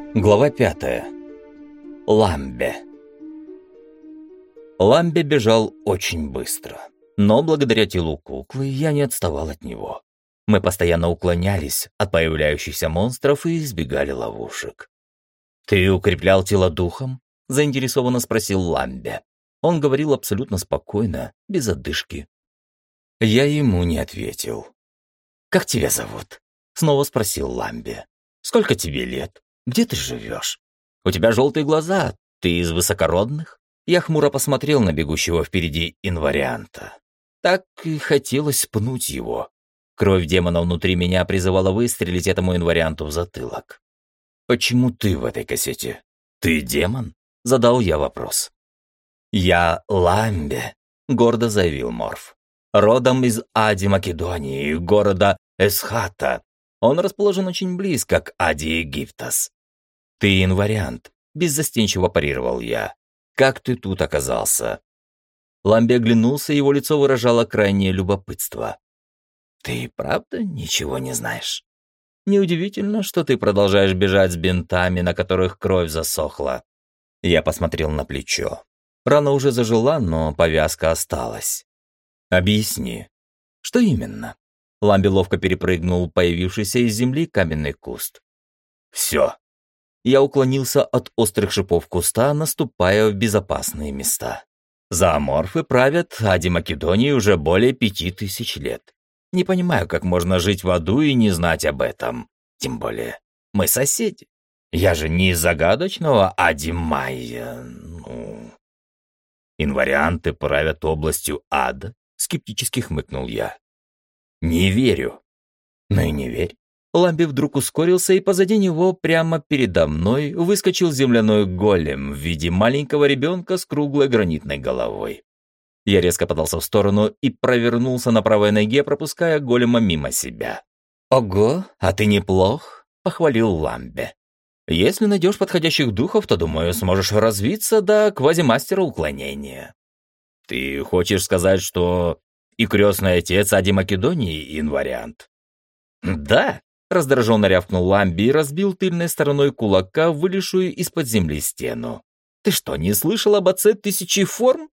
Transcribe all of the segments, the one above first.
Глава 5. Ламбе. Ламбе бежал очень быстро, но благодаря телу куклы я не отставал от него. Мы постоянно уклонялись от появляющихся монстров и избегали ловушек. «Ты укреплял тело духом?» – заинтересованно спросил Ламбе. Он говорил абсолютно спокойно, без одышки. Я ему не ответил. «Как тебя зовут?» – снова спросил Ламбе. «Сколько тебе лет? Где ты живешь? У тебя желтые глаза, ты из высокородных?» Я хмуро посмотрел на бегущего впереди инварианта. Так и хотелось пнуть его. Кровь демона внутри меня призывала выстрелить этому инварианту в затылок. «Почему ты в этой кассете? Ты демон?» — задал я вопрос. «Я Ламбе», — гордо заявил Морф. «Родом из Ади Македонии, города Эсхата. Он расположен очень близко к Ади Египтос». «Ты инвариант», — беззастенчиво парировал я. «Как ты тут оказался?» Ламбе оглянулся, его лицо выражало крайнее любопытство. «Ты правда ничего не знаешь? Неудивительно, что ты продолжаешь бежать с бинтами, на которых кровь засохла». Я посмотрел на плечо. Рана уже зажила, но повязка осталась. «Объясни». «Что именно?» Ламбе ловко перепрыгнул появившийся из земли каменный куст. «Все». Я уклонился от острых шипов куста, наступая в безопасные места. Зооморфы правят Ади Македонии уже более 5000 лет. Не понимаю, как можно жить в аду и не знать об этом. Тем более, мы соседи. Я же не из загадочного Ади Майя. Инварианты правят областью ада, скептически хмыкнул я. Не верю. Ну и не верь. Ламбе вдруг ускорился, и позади него, прямо передо мной, выскочил земляной голем в виде маленького ребенка с круглой гранитной головой. Я резко подался в сторону и провернулся на правой ноге, пропуская голема мимо себя. «Ого, а ты неплох», — похвалил Ламбе. «Если найдешь подходящих духов, то, думаю, сможешь развиться до квазимастера уклонения». «Ты хочешь сказать, что и крестный отец Ади Македонии инвариант?» «Да», — раздраженно рявкнул Ламби и разбил тыльной стороной кулака вылезшую из-под земли стену. «Ты что, не слышал об отце тысячи форм?»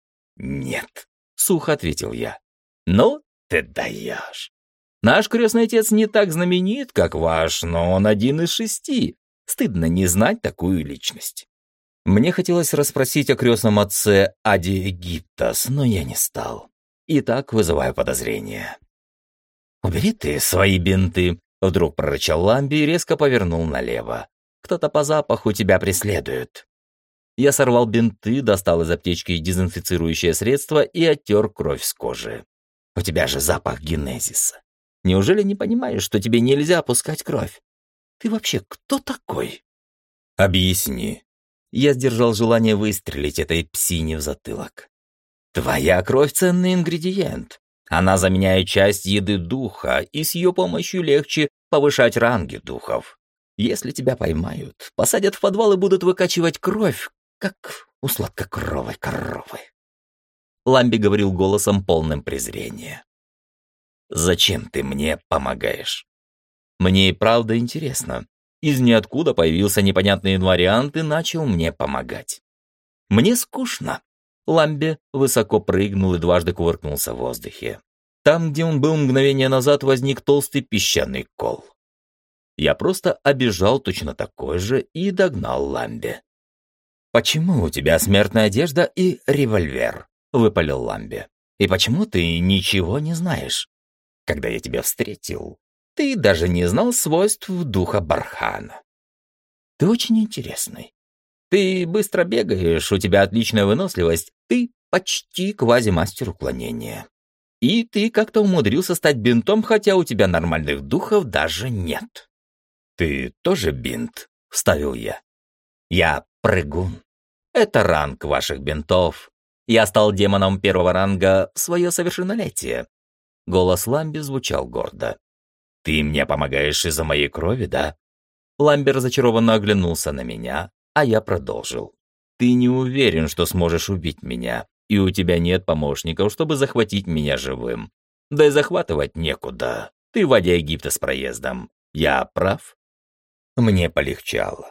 «Нет», — сухо ответил я. «Ну, ты даешь. Наш крестный отец не так знаменит, как ваш, но он один из 6. Стыдно не знать такую личность». Мне хотелось расспросить о крестном отце Ади Египтос, но я не стал. И так вызываю подозрения. «Убери ты свои бинты», — вдруг прорычал Ламби и резко повернул налево. «Кто-то по запаху тебя преследует». Я сорвал бинты, достал из аптечки дезинфицирующее средство и оттер кровь с кожи. «У тебя же запах генезиса. Неужели не понимаешь, что тебе нельзя пускать кровь? Ты вообще кто такой?» «Объясни». Я сдержал желание выстрелить этой псине в затылок. «Твоя кровь — ценный ингредиент. Она заменяет часть еды духа, и с ее помощью легче повышать ранги духов. Если тебя поймают, посадят в подвал и будут выкачивать кровь, как у сладкокровой коровы». Ламби говорил голосом, полным презрения. «Зачем ты мне помогаешь?» «Мне и правда интересно». Из ниоткуда появился непонятный инвариант и начал мне помогать. «Мне скучно». Ламбе высоко прыгнул и дважды кувыркнулся в воздухе. Там, где он был мгновение назад, возник толстый песчаный кол. Я просто обежал точно такой же и догнал Ламбе. «Почему у тебя смертная одежда и револьвер?» — выпалил Ламбе. «И почему ты ничего не знаешь? Когда я тебя встретил, ты даже не знал свойств духа Бархана. Ты очень интересный. Ты быстро бегаешь, у тебя отличная выносливость, ты почти квазимастер уклонения. И ты как-то умудрился стать бинтом, хотя у тебя нормальных духов даже нет». «Ты тоже бинт?» — вставил я. «Я прыгун. Это ранг ваших бинтов. Я стал демоном 1-го ранга в свое совершеннолетие». Голос Ламби звучал гордо. «Ты мне помогаешь из-за моей крови, да?» Ламби разочарованно оглянулся на меня, а я продолжил. «Ты не уверен, что сможешь убить меня, и у тебя нет помощников, чтобы захватить меня живым. Да и захватывать некуда. Ты в Аде Египта с проездом. Я прав?» Мне полегчало.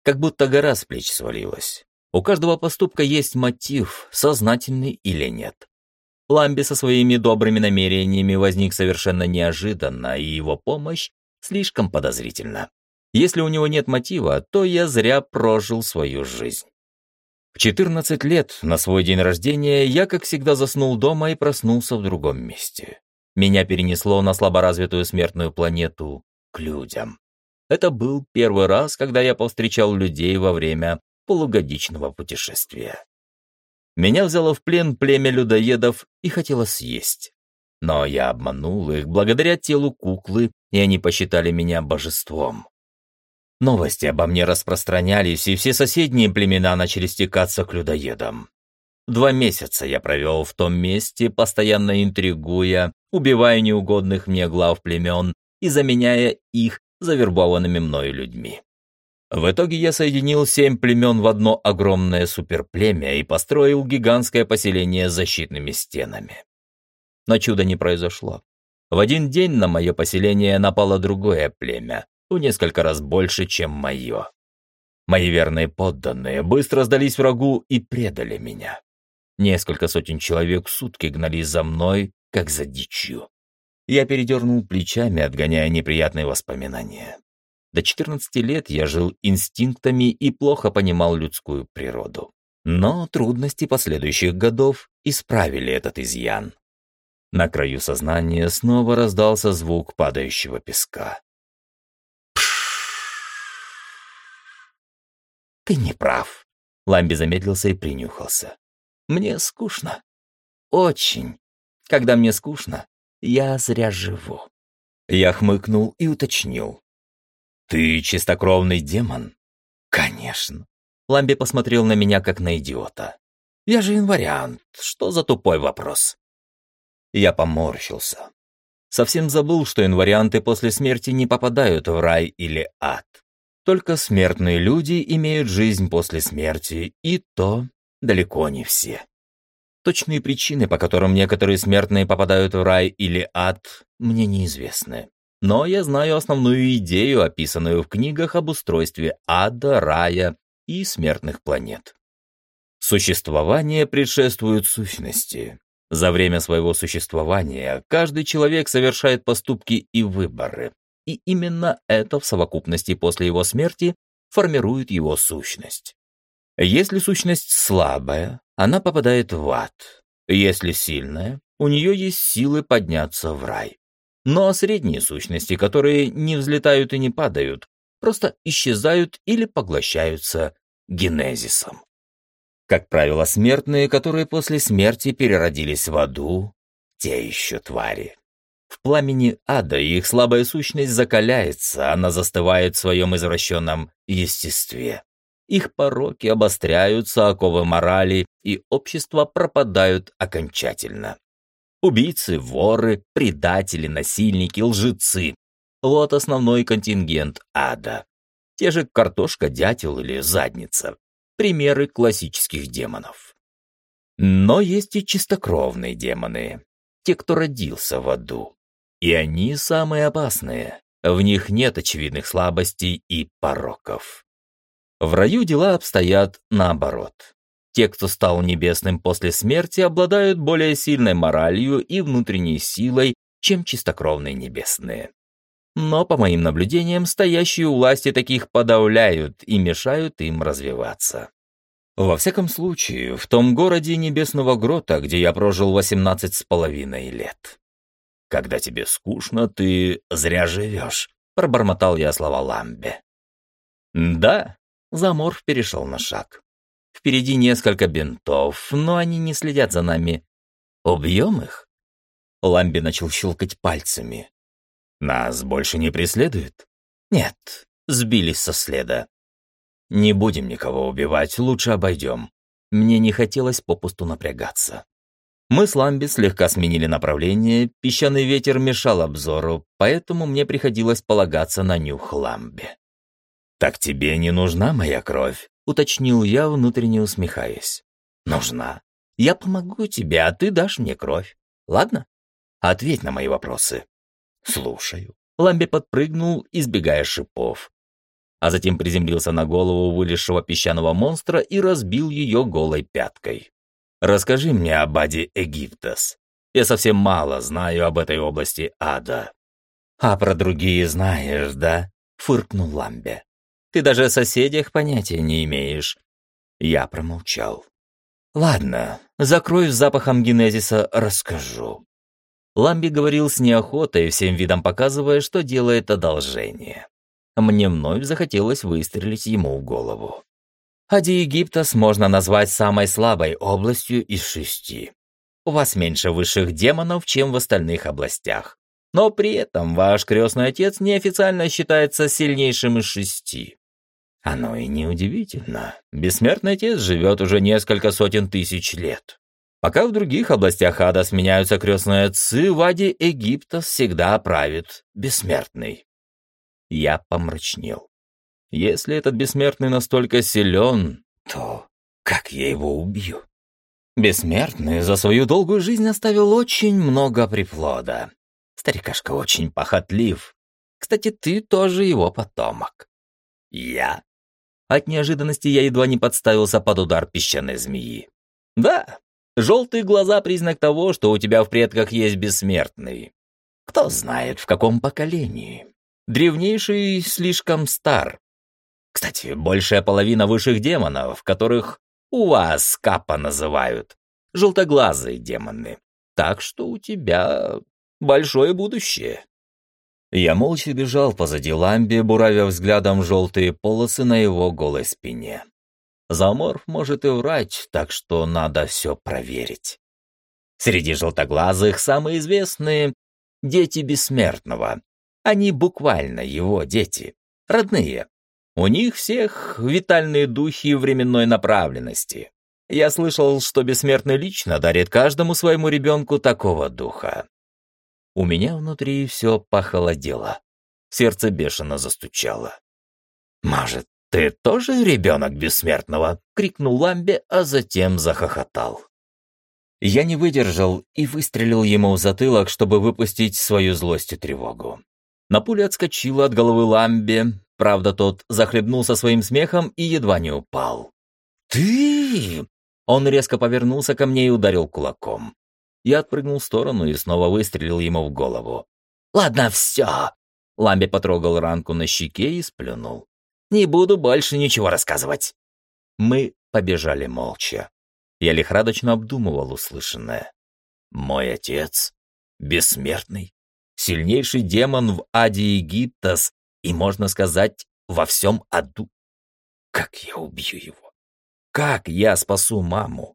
Как будто гора с плеч свалилась. У каждого поступка есть мотив, сознательный или нет. Ламби со своими добрыми намерениями возник совершенно неожиданно, и его помощь слишком подозрительна. Если у него нет мотива, то я зря прожил свою жизнь. В 14 лет, на свой день рождения, я, как всегда, заснул дома и проснулся в другом месте. Меня перенесло на слаборазвитую смертную планету к людям. Это был первый раз, когда я повстречал людей во время полугодичного путешествия. Меня взяло в плен племя людоедов и хотело съесть. Но я обманул их благодаря телу куклы, и они посчитали меня божеством. Новости обо мне распространялись, и все соседние племена начали стекаться к людоедам. 2 месяца я провел в том месте, постоянно интригуя, убивая неугодных мне глав племен и заменяя их завербованными мною людьми. В итоге я соединил 7 племен в одно огромное суперплемя и построил гигантское поселение с защитными стенами. Но чуда не произошло. В один день на мое поселение напало другое племя, в несколько раз больше, чем мое. Мои верные подданные быстро сдались врагу и предали меня. Несколько сотен человек в сутки гнались за мной, как за дичью. Я передернул плечами, отгоняя неприятные воспоминания. До 14 лет я жил инстинктами и плохо понимал людскую природу. Но трудности последующих годов исправили этот изъян. На краю сознания снова раздался звук падающего песка. «Ты не прав», — Ламби замедлился и принюхался. «Мне скучно. Очень. Когда мне скучно, я зря живу». Я хмыкнул и уточнил. «Ты чистокровный демон?» «Конечно». Ламби посмотрел на меня, как на идиота. «Я же инвариант. Что за тупой вопрос?» Я поморщился. Совсем забыл, что инварианты после смерти не попадают в рай или ад. Только смертные люди имеют жизнь после смерти, и то далеко не все. Точные причины, по которым некоторые смертные попадают в рай или ад, мне неизвестны. Но я знаю основную идею, описанную в книгах об устройстве ада, рая и смертных планет. Существование предшествует сущности. За время своего существования каждый человек совершает поступки и выборы. И именно это в совокупности после его смерти формирует его сущность. Если сущность слабая, она попадает в ад. Если сильная, у нее есть силы подняться в рай. Но средние сущности, которые не взлетают и не падают, просто исчезают или поглощаются генезисом. Как правило, смертные, которые после смерти переродились в аду, те еще твари. В пламени ада их слабая сущность закаляется, она застывает в своем извращенном естестве. Их пороки обостряются, оковы морали и общества пропадают окончательно. Убийцы, воры, предатели, насильники, лжецы – вот основной контингент ада. Те же картошка, дятел или задница – примеры классических демонов. Но есть и чистокровные демоны, те, кто родился в аду. И они самые опасные, в них нет очевидных слабостей и пороков. В раю дела обстоят наоборот. Те, кто стал небесным после смерти, обладают более сильной моралью и внутренней силой, чем чистокровные небесные. Но, по моим наблюдениям, стоящие у власти таких подавляют и мешают им развиваться. Во всяком случае, в том городе Небесного Грота, где я прожил 18,5 лет. «Когда тебе скучно, ты зря живешь», — пробормотал я слова Ламби. «Да», — Заморф перешел на шаг. «Впереди несколько бинтов, но они не следят за нами. Убьем их?» Ламби начал щелкать пальцами. «Нас больше не преследуют?» «Нет, сбились со следа». «Не будем никого убивать, лучше обойдем». Мне не хотелось попусту напрягаться. Мы с Ламби слегка сменили направление, песчаный ветер мешал обзору, поэтому мне приходилось полагаться на нюх Ламби. «Так тебе не нужна моя кровь?» — уточнил я, внутренне усмехаясь. «Нужна. Я помогу тебе, а ты дашь мне кровь. Ладно? Ответь на мои вопросы». «Слушаю». Ламби подпрыгнул, избегая шипов. а затем приземлился на голову вылезшего песчаного монстра и разбил ее голой пяткой. «Расскажи мне об Аде Египтос. Я совсем мало знаю об этой области ада». «А про другие знаешь, да?» — фыркнул Ламбе. «Ты даже о соседях понятия не имеешь». Я промолчал. «Ладно, закрою запахом генезиса, расскажу». Ламби говорил с неохотой, всем видом показывая, что делает одолжение. Мне вновь захотелось выстрелить ему в голову. Ади Египтос можно назвать самой слабой областью из 6. У вас меньше высших демонов, чем в остальных областях. Но при этом ваш крестный отец неофициально считается сильнейшим из 6. Оно и неудивительно. Бессмертный отец живет уже несколько сотен тысяч лет. Пока в других областях ада сменяются крестные отцы, в Аде Египтос всегда правит бессмертный. Я помрачнел. Если этот бессмертный настолько силен, то как я его убью? Бессмертный за свою долгую жизнь оставил очень много приплода. Старикашка очень похотлив. Кстати, ты тоже его потомок. Я? От неожиданности я едва не подставился под удар песчаной змеи. Да, желтые глаза — признак того, что у тебя в предках есть бессмертный. Кто знает, в каком поколении. Древнейший слишком стар. Кстати, большая половина высших демонов, которых у вас Капа называют, желтоглазые демоны. Так что у тебя большое будущее. Я молча бежал позади Ламби, буравя взглядом желтые полосы на его голой спине. Зооморф может и врать, так что надо все проверить. Среди желтоглазых самые известные — дети Бессмертного. Они буквально его дети, родные. У них всех витальные духи временной направленности. Я слышал, что Бессмертный лично дарит каждому своему ребенку такого духа. У меня внутри все похолодело. Сердце бешено застучало. «Может, ты тоже ребенок Бессмертного?» — крикнул Ламбе, а затем захохотал. Я не выдержал и выстрелил ему в затылок, чтобы выпустить свою злость и тревогу. На пулю отскочила от головы Ламбе, правда, тот захлебнулся своим смехом и едва не упал. «Ты!» Он резко повернулся ко мне и ударил кулаком. Я отпрыгнул в сторону и снова выстрелил ему в голову. «Ладно, все!» Ламби потрогал ранку на щеке и сплюнул. «Не буду больше ничего рассказывать». Мы побежали молча. Я лихорадочно обдумывал услышанное. Мой отец бессмертный, сильнейший демон в Аде Египтос и, можно сказать, во всем аду. Как я убью его? Как я спасу маму?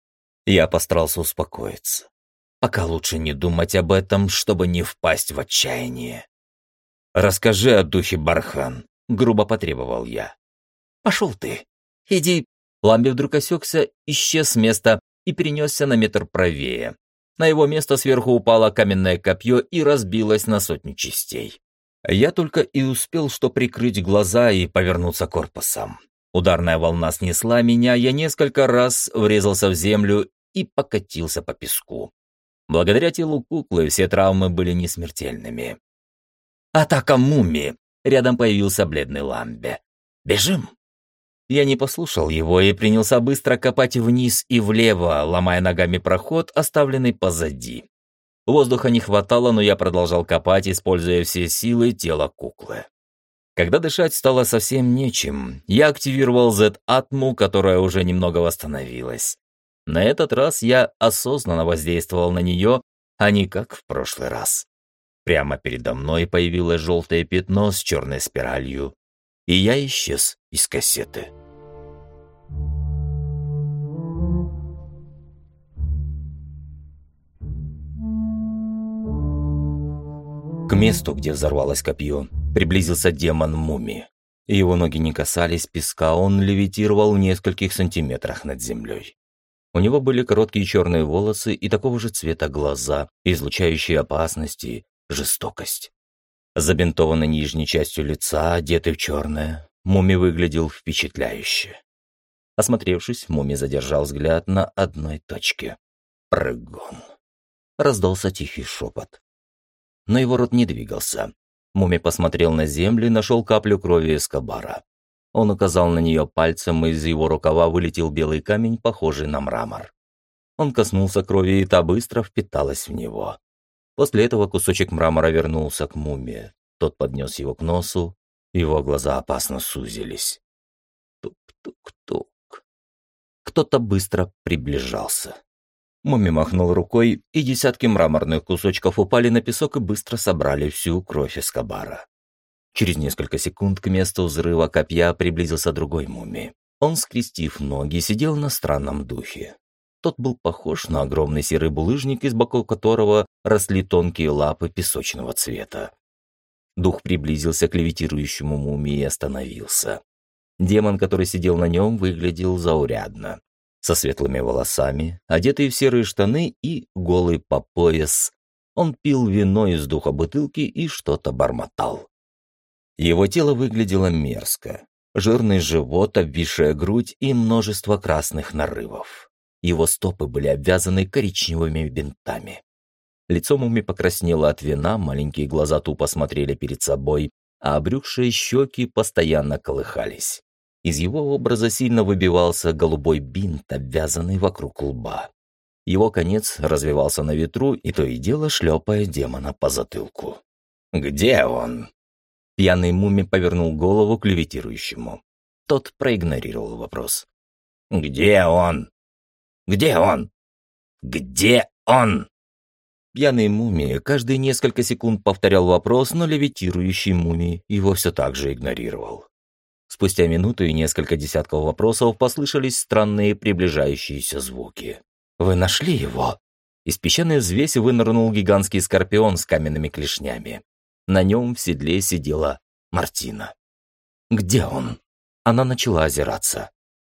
Я постарался успокоиться. Пока лучше не думать об этом, чтобы не впасть в отчаяние. «Расскажи о духе Бархан», — грубо потребовал я. «Пошел ты. Иди». Ламби вдруг осекся, исчез с места и перенесся на метр правее. На его место сверху упало каменное копье и разбилось на 100 частей. Я только и успел что прикрыть глаза и повернуться корпусом. Ударная волна снесла меня, я несколько раз врезался в землю и покатился по песку. Благодаря телу куклы все травмы были несмертельными. «Атака мумии!» — рядом появился бледный Ламбе. «Бежим!» Я не послушал его и принялся быстро копать вниз и влево, ломая ногами проход, оставленный позади. Воздуха не хватало, но я продолжал копать, используя все силы тела куклы. Когда дышать стало совсем нечем, я активировал Z-атму, которая уже немного восстановилась. На этот раз я осознанно воздействовал на нее, а не как в прошлый раз. Прямо передо мной появилось желтое пятно с черной спиралью, и я исчез из кассеты. К месту, где взорвалось копье, приблизился демон мумии. Его ноги не касались песка, он левитировал в нескольких сантиметрах над землей. У него были короткие черные волосы и такого же цвета глаза, излучающие опасность и жестокость. Забинтованной нижней частью лица, одетый в черное, мумий выглядел впечатляюще. Осмотревшись, мумий задержал взгляд на одной точке. «Прыгун!» Раздался тихий шепот. Но его рот не двигался. Муми посмотрел на землю и нашел каплю крови Эскобара. Он указал на нее пальцем, и из его рукава вылетел белый камень, похожий на мрамор. Он коснулся крови, и та быстро впиталась в него. После этого кусочек мрамора вернулся к мумии. Тот поднес его к носу, его глаза опасно сузились. Тук-тук-тук. Кто-то быстро приближался. Муми махнул рукой, и десятки мраморных кусочков упали на песок и быстро собрали всю кровь Эскобара. Через несколько секунд к месту взрыва копья приблизился другой мумий. Он, скрестив ноги, сидел на странном духе. Тот был похож на огромный серый булыжник, из боков которого росли тонкие лапы песочного цвета. Дух приблизился к левитирующему мумии и остановился. Демон, который сидел на нем, выглядел заурядно. Со светлыми волосами, одетый в серые штаны и голый по пояс. Он пил вино из духа бутылки и что-то бормотал. Его тело выглядело мерзко. Жирный живот, обвисшая грудь и множество красных нарывов. Его стопы были обвязаны коричневыми бинтами. Лицо мумии покраснело от вина, маленькие глаза тупо смотрели перед собой, а обрюхшие щеки постоянно колыхались. Из его образа сильно выбивался голубой бинт, обвязанный вокруг лба. Его конец развивался на ветру, и то и дело шлепая демона по затылку. «Где он?» Пьяный мумий повернул голову к левитирующему. Тот проигнорировал вопрос. «Где он? Где он? Где он?» Пьяный мумий каждые несколько секунд повторял вопрос, но левитирующий мумий его все так же игнорировал. Спустя минуту и несколько десятков вопросов послышались странные приближающиеся звуки. «Вы нашли его?» Из песчаной взвеси вынырнул гигантский скорпион с каменными клешнями. На нем в седле сидела Мартина. «Где он?» Она начала озираться.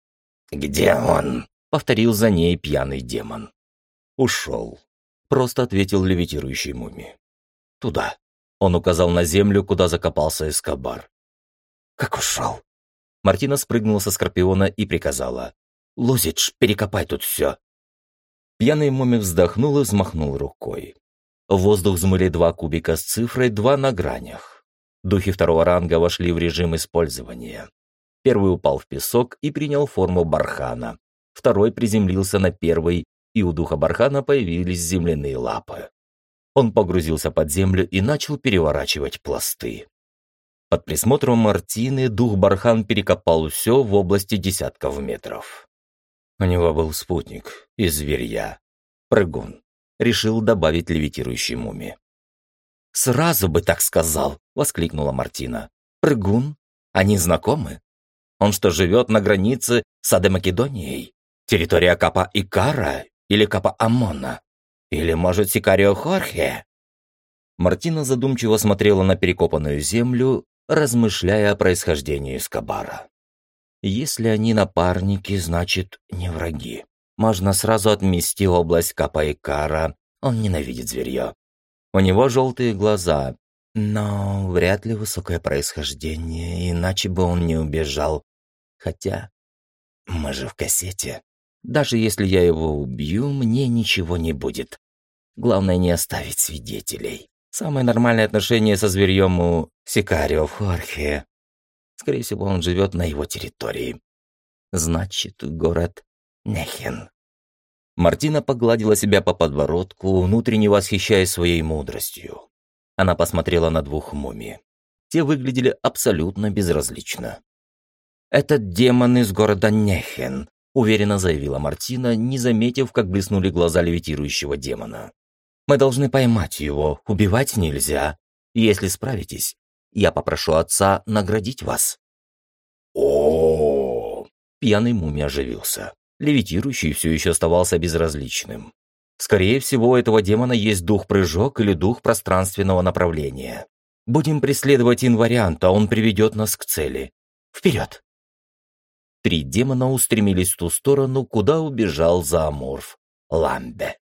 «Где он?» — повторил за ней пьяный демон. «Ушел», — просто ответил левитирующий мумий. «Туда». Он указал на землю, куда закопался Эскобар. «Как ушел?» Мартина спрыгнула со скорпиона и приказала. «Лузидж, перекопай тут все». Пьяный мумий вздохнул и взмахнул рукой. В воздух взмыли 2 кубика с цифрой 2 на гранях. Духи 2-го ранга вошли в режим использования. Первый упал в песок и принял форму бархана. Второй приземлился на первый, и у духа бархана появились земляные лапы. Он погрузился под землю и начал переворачивать пласты. Под присмотром Мартины дух бархан перекопал все в области десятков метров. У него был спутник из зверья. Прыгун. Решил добавить левитирующий мумий. «Сразу бы так сказал!» — воскликнула Мартина. «Прыгун? Они знакомы? Он что, живет на границе с Адемакедонией? Территория Капа Икара или Капа Амона? Или, может, Сикарио Хорхе?» Мартина задумчиво смотрела на перекопанную землю, размышляя о происхождении Эскобара. «Если они напарники, значит, не враги. Можно сразу отмести область Капа Икара. Он ненавидит зверье. У него желтые глаза, но вряд ли высокое происхождение, иначе бы он не убежал. Хотя мы же в кассете. Даже если я его убью, мне ничего не будет. Главное не оставить свидетелей. Самое нормальное отношение со зверьем у Сикарио в Хорхе. Скорее всего, он живет на его территории. Значит, город Нехен». Мартина погладила себя по подбородку, внутренне восхищаясь своей мудростью. Она посмотрела на 2 мумий. Те выглядели абсолютно безразлично. «Этот демон из города Нехен», — уверенно заявила Мартина, не заметив, как блеснули глаза левитирующего демона. «Мы должны поймать его, убивать нельзя. Если справитесь, я попрошу отца наградить вас». «О-о-о!» Пьяный мумий оживился. Левитирующий все еще оставался безразличным. Скорее всего, у этого демона есть дух-прыжок или дух пространственного направления. Будем преследовать инварианта, он приведет нас к цели. Вперед! 3 демона устремились в ту сторону, куда убежал зооморф Ламбе.